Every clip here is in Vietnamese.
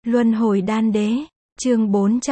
Luân hồi đan đế, chương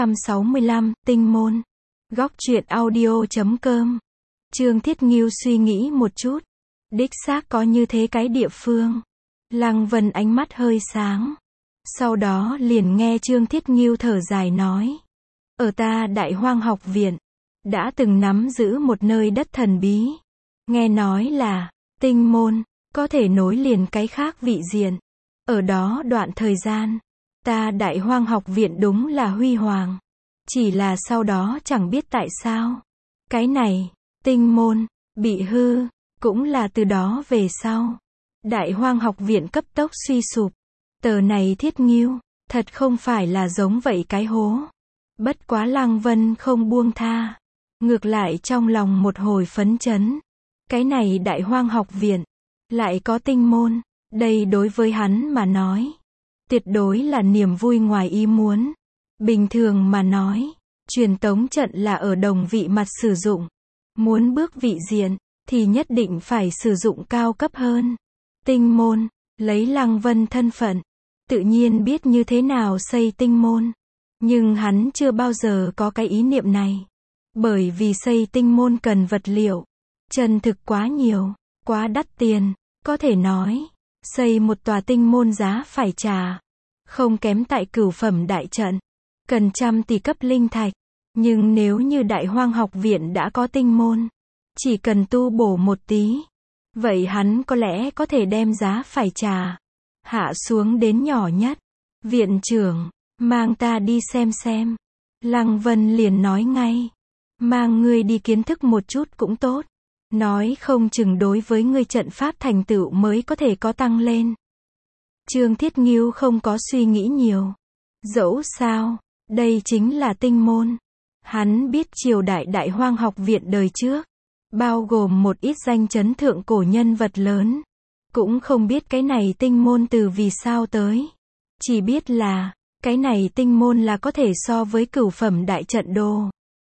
465, tinh môn. Góc truyện audio.com. Trương Thiết Nghiêu suy nghĩ một chút. Đích xác có như thế cái địa phương. Lăng Vân ánh mắt hơi sáng. Sau đó liền nghe Trương Thiết Nghiêu thở dài nói. Ở ta Đại Hoang học viện, đã từng nắm giữ một nơi đất thần bí. Nghe nói là, tinh môn, có thể nối liền cái khác vị diện. Ở đó đoạn thời gian, ta Đại Hoang học viện đúng là huy hoàng. Chỉ là sau đó chẳng biết tại sao. Cái này, tinh môn, bị hư, cũng là từ đó về sau. Đại Hoang học viện cấp tốc suy sụp. Tờ này Thiết Nghiêu, thật không phải là giống vậy cái hố. Bất quá Lăng Vân không buông tha. Ngược lại trong lòng một hồi phấn chấn. Cái này Đại Hoang học viện, lại có tinh môn. Đây đối với hắn mà nói, tuyệt đối là niềm vui ngoài ý muốn. Bình thường mà nói, truyền tống trận là ở đồng vị mặt sử dụng. Muốn bước vị diện, thì nhất định phải sử dụng cao cấp hơn. Tinh môn, lấy Lăng Vân thân phận, tự nhiên biết như thế nào xây tinh môn. Nhưng hắn chưa bao giờ có cái ý niệm này. Bởi vì xây tinh môn cần vật liệu, chân thực quá nhiều, quá đắt tiền, có thể nói, xây một tòa tinh môn giá phải trả. Không kém tại cửu phẩm đại trận, cần trăm tỷ cấp linh thạch. Nhưng nếu như Đại Hoang học viện đã có tinh môn, chỉ cần tu bổ một tí, vậy hắn có lẽ có thể đem giá phải trả hạ xuống đến nhỏ nhất. Viện trưởng, mang ta đi xem. Lăng Vân liền nói ngay. Mang ngươi đi kiến thức một chút cũng tốt. Nói không chừng đối với ngươi trận pháp thành tựu mới có thể có tăng lên. Trương Thiết Nghiêu không có suy nghĩ nhiều. Dẫu sao, đây chính là tinh môn. Hắn biết triều đại Đại Hoang học viện đời trước, bao gồm một ít danh chấn thượng cổ nhân vật lớn. Cũng không biết cái này tinh môn từ vì sao tới. Chỉ biết là, cái này tinh môn là có thể so với cửu phẩm đại trận đồ.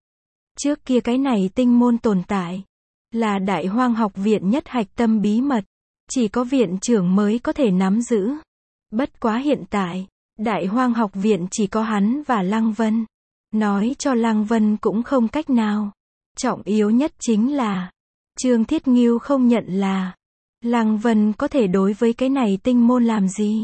Trước kia cái này tinh môn tồn tại, là Đại Hoang học viện nhất hạch tâm bí mật. Chỉ có viện trưởng mới có thể nắm giữ. Bất quá hiện tại, Đại Hoang học viện chỉ có hắn và Lăng Vân. Nói cho Lăng Vân cũng không cách nào. Trọng yếu nhất chính là, Trương Thiết Nghiêu không nhận là, Lăng Vân có thể đối với cái này tinh môn làm gì.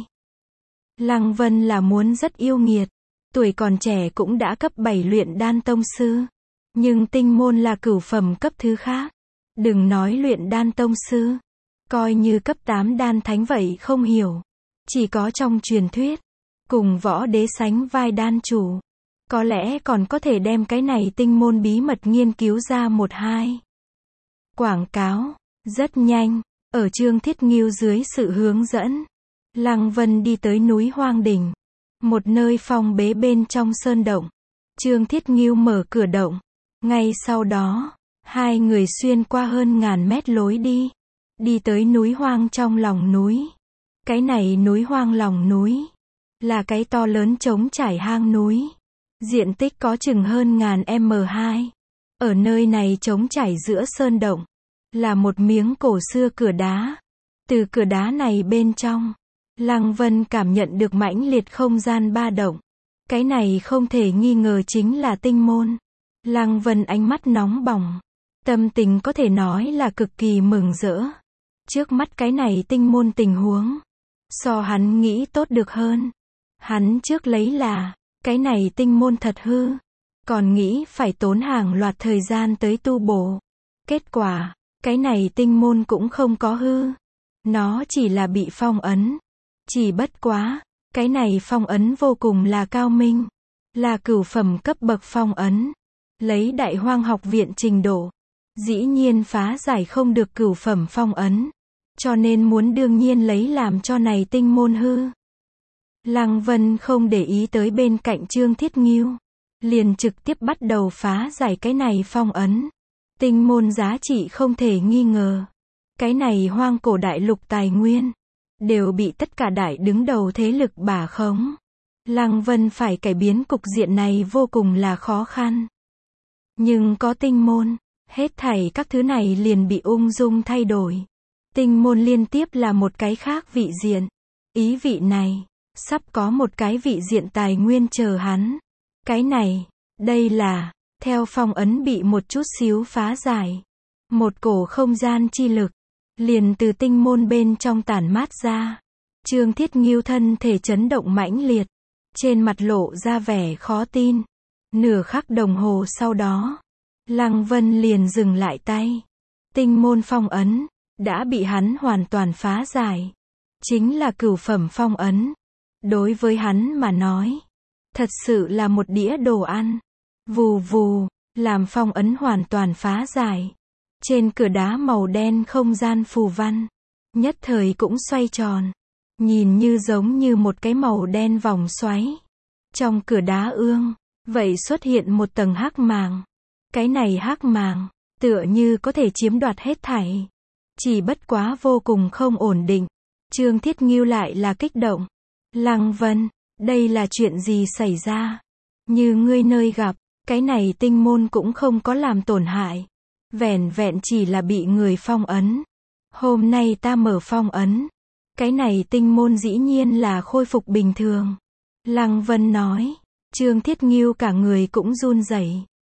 Lăng Vân là muốn rất yêu nghiệt. Tuổi còn trẻ cũng đã cấp 7 luyện đan tông sư. Nhưng tinh môn là cửu phẩm cấp thứ khác. Đừng nói luyện đan tông sư. Coi như cấp 8 đan thánh vậy không hiểu. Chỉ có trong truyền thuyết, cùng võ đế sánh vai đan chủ. Có lẽ còn có thể đem cái này tinh môn bí mật nghiên cứu ra một hai. Quảng cáo, rất nhanh, ở Trương Thiết Nghiêu dưới sự hướng dẫn. Lăng Vân đi tới núi Hoang Đỉnh. Một nơi phong bế bên trong sơn động. Trương Thiết Nghiêu mở cửa động. Ngay sau đó, hai người xuyên qua hơn ngàn mét lối đi. Đi tới núi hoang trong lòng núi. Cái này núi hoang lòng núi, là cái to lớn trống trải hang núi. Diện tích có chừng hơn ngàn m2. Ở nơi này trống trải giữa sơn động, là một miếng cổ xưa cửa đá. Từ cửa đá này bên trong, Lăng Vân cảm nhận được mãnh liệt không gian ba động. Cái này không thể nghi ngờ chính là tinh môn. Lăng Vân ánh mắt nóng bỏng. Tâm tình có thể nói là cực kỳ mừng rỡ. Trước mắt cái này tinh môn tình huống, so hắn nghĩ tốt được hơn. Hắn trước lấy là, cái này tinh môn thật hư. Còn nghĩ phải tốn hàng loạt thời gian tới tu bổ. Kết quả, cái này tinh môn cũng không có hư. Nó chỉ là bị phong ấn. Chỉ bất quá, cái này phong ấn vô cùng là cao minh. Là cửu phẩm cấp bậc phong ấn. Lấy Đại Hoang học viện trình độ, dĩ nhiên phá giải không được cửu phẩm phong ấn. Cho nên muốn đương nhiên lấy làm cho này tinh môn hư. Lăng Vân không để ý tới bên cạnh Trương Thiết Nghiêu. Liền trực tiếp bắt đầu phá giải cái này phong ấn. Tinh môn giá trị không thể nghi ngờ. Cái này hoang cổ đại lục tài nguyên, đều bị tất cả đại đứng đầu thế lực bà khống. Lăng Vân phải cải biến cục diện này vô cùng là khó khăn. Nhưng có tinh môn, hết thảy các thứ này liền bị ung dung thay đổi. Tinh môn liên tiếp là một cái khác vị diện. Ý vị này, Sắp có một cái vị diện tài nguyên chờ hắn. Cái này, đây là, theo phong ấn bị một chút xíu phá giải. Một cổ không gian chi lực, liền từ tinh môn bên trong tản mát ra. Trương Thiết Nghiêu thân thể chấn động mãnh liệt, trên mặt lộ ra vẻ khó tin. Nửa khắc đồng hồ sau đó, Lăng Vân liền dừng lại tay. Tinh môn phong ấn, đã bị hắn hoàn toàn phá giải. Chính là cửu phẩm phong ấn. Đối với hắn mà nói, thật sự là một đĩa đồ ăn. Vù vù, làm phong ấn hoàn toàn phá giải. Trên cửa đá màu đen không gian phù văn, nhất thời cũng xoay tròn. Nhìn như giống như một cái màu đen vòng xoáy. Trong cửa đá ương, vậy xuất hiện một tầng hắc màng. Cái này hắc màng, tựa như có thể chiếm đoạt hết thảy. Chỉ bất quá vô cùng không ổn định. Trương Thiết Nghiêu lại là kích động. Lăng Vân, đây là chuyện gì xảy ra? Như ngươi nơi gặp, cái này tinh môn cũng không có làm tổn hại. Vẻn vẹn chỉ là bị người phong ấn. Hôm nay ta mở phong ấn. Cái này tinh môn dĩ nhiên là khôi phục bình thường. Lăng Vân nói. Trương Thiết Nghiêu cả người cũng run rẩy.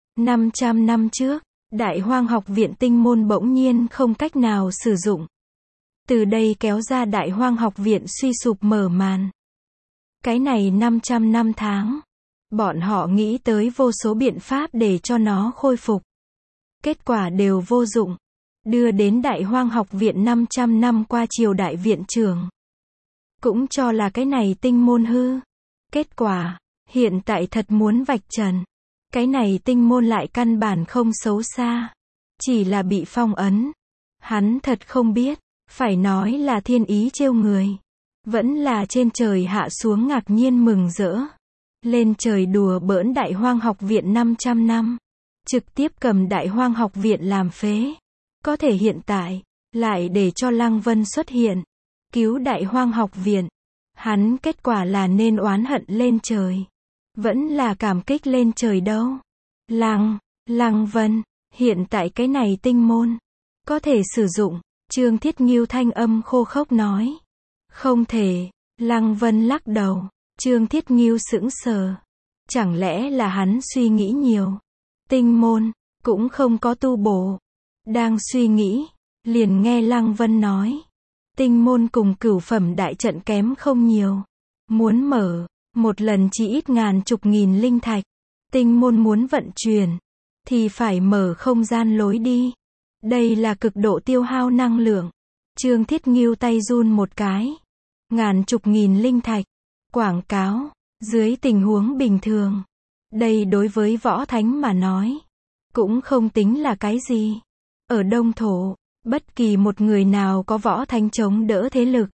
500 năm trước, Đại Hoang học viện tinh môn bỗng nhiên không cách nào sử dụng. Từ đây kéo ra Đại Hoang học viện suy sụp mở màn. Cái này 500 năm tháng. Bọn họ nghĩ tới vô số biện pháp để cho nó khôi phục. Kết quả đều vô dụng. Đưa đến Đại Hoang học viện 500 năm qua triều đại viện trưởng. Cũng cho là cái này tinh môn hư. Kết quả, hiện tại thật muốn vạch trần. Cái này tinh môn lại căn bản không xấu xa. Chỉ là bị phong ấn. Hắn thật không biết, phải nói là thiên ý trêu người. Vẫn là trên trời hạ xuống ngạc nhiên mừng rỡ. Lên trời đùa bỡn Đại Hoang học viện 500 năm. Trực tiếp cầm Đại Hoang học viện làm phế. Có thể hiện tại, lại để cho Lăng Vân xuất hiện. Cứu Đại Hoang học viện. Hắn kết quả là nên oán hận lên trời. Vẫn là cảm kích lên trời đâu. Lăng Vân, hiện tại cái này tinh môn. Có thể sử dụng. Trương Thiết Nghiêu thanh âm khô khốc nói. Không thể. Lăng Vân lắc đầu. Trương Thiết Nghiêu sững sờ. Chẳng lẽ là hắn suy nghĩ nhiều. Tinh môn, cũng không có tu bổ. Đang suy nghĩ, liền nghe Lăng Vân nói. Tinh môn cùng cửu phẩm đại trận kém không nhiều. Muốn mở, một lần chỉ ít ngàn chục nghìn linh thạch. Tinh môn muốn vận chuyển, thì phải mở không gian lối đi. Đây là cực độ tiêu hao năng lượng. Trương Thiết Nghiêu tay run một cái. Ngàn chục nghìn linh thạch. Quảng cáo, dưới tình huống bình thường. Đây đối với võ thánh mà nói, cũng không tính là cái gì. Ở Đông Thổ, bất kỳ một người nào có võ thánh chống đỡ thế lực.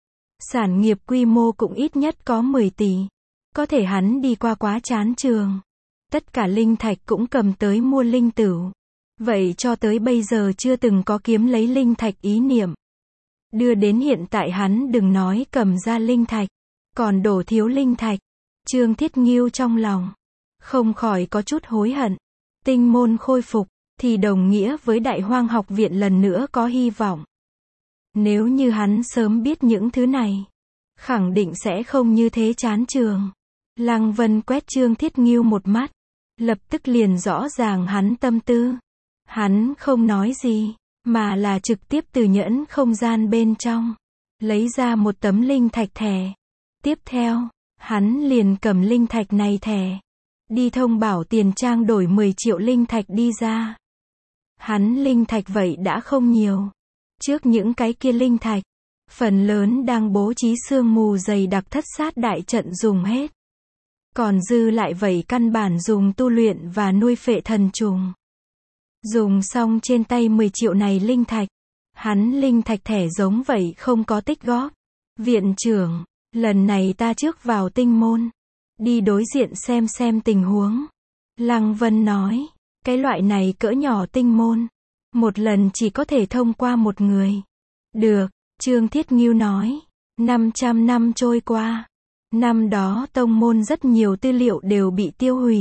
Sản nghiệp quy mô cũng ít nhất có 10 tỷ. Có thể hắn đi qua quá chán trường. Tất cả linh thạch cũng cầm tới mua linh tửu. Vậy cho tới bây giờ chưa từng có kiếm lấy linh thạch ý niệm. Đưa đến hiện tại hắn đừng nói cầm ra linh thạch, còn đổ thiếu linh thạch. Trương Thiết Nghiêu trong lòng không khỏi có chút hối hận. Tinh môn khôi phục, thì đồng nghĩa với Đại Hoang học viện lần nữa có hy vọng. Nếu như hắn sớm biết những thứ này, khẳng định sẽ không như thế chán trường. Lăng Vân quét Trương Thiết Nghiêu một mắt, lập tức liền rõ ràng hắn tâm tư. Hắn không nói gì, mà là trực tiếp từ nhẫn không gian bên trong, lấy ra một tấm linh thạch thẻ. Tiếp theo, hắn liền cầm linh thạch này thẻ, đi thông bảo tiền trang đổi 10 triệu linh thạch đi ra. Hắn linh thạch vậy đã không nhiều. Trước những cái kia linh thạch, phần lớn đang bố trí sương mù dày đặc thất sát đại trận dùng hết. Còn dư lại vậy căn bản dùng tu luyện và nuôi phệ thần trùng. Dùng xong trên tay 10 triệu này linh thạch, hắn linh thạch thẻ giống vậy không có tích góp. Viện trưởng, lần này ta trước vào tinh môn, đi đối diện xem tình huống. Lăng Vân nói, cái loại này cỡ nhỏ tinh môn, một lần chỉ có thể thông qua một người. Được, Trương Thiết Nghiêu nói, 500 năm trôi qua. Năm đó tông môn rất nhiều tư liệu đều bị tiêu hủy.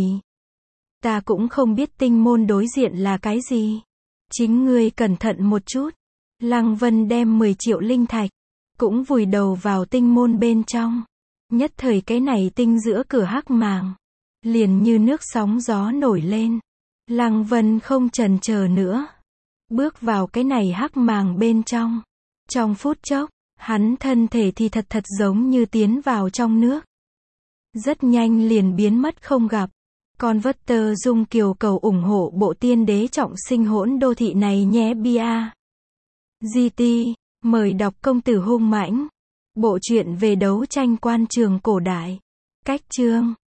Ta cũng không biết tinh môn đối diện là cái gì. Chính ngươi cẩn thận một chút. Lăng Vân đem 10 triệu linh thạch, cũng vùi đầu vào tinh môn bên trong. Nhất thời cái này tinh giữa cửa hắc màng, liền như nước sóng gió nổi lên. Lăng Vân không chần chờ nữa, bước vào cái này hắc màng bên trong. Trong phút chốc, hắn thân thể thì thật giống như tiến vào trong nước. Rất nhanh liền biến mất không gặp. Converter Dung Kiều cầu ủng hộ bộ tiên đế trọng sinh hỗn đô thị này nhé bia. GT, mời đọc Công tử hung mãnh. Bộ truyện về đấu tranh quan trường cổ đại. Cách chương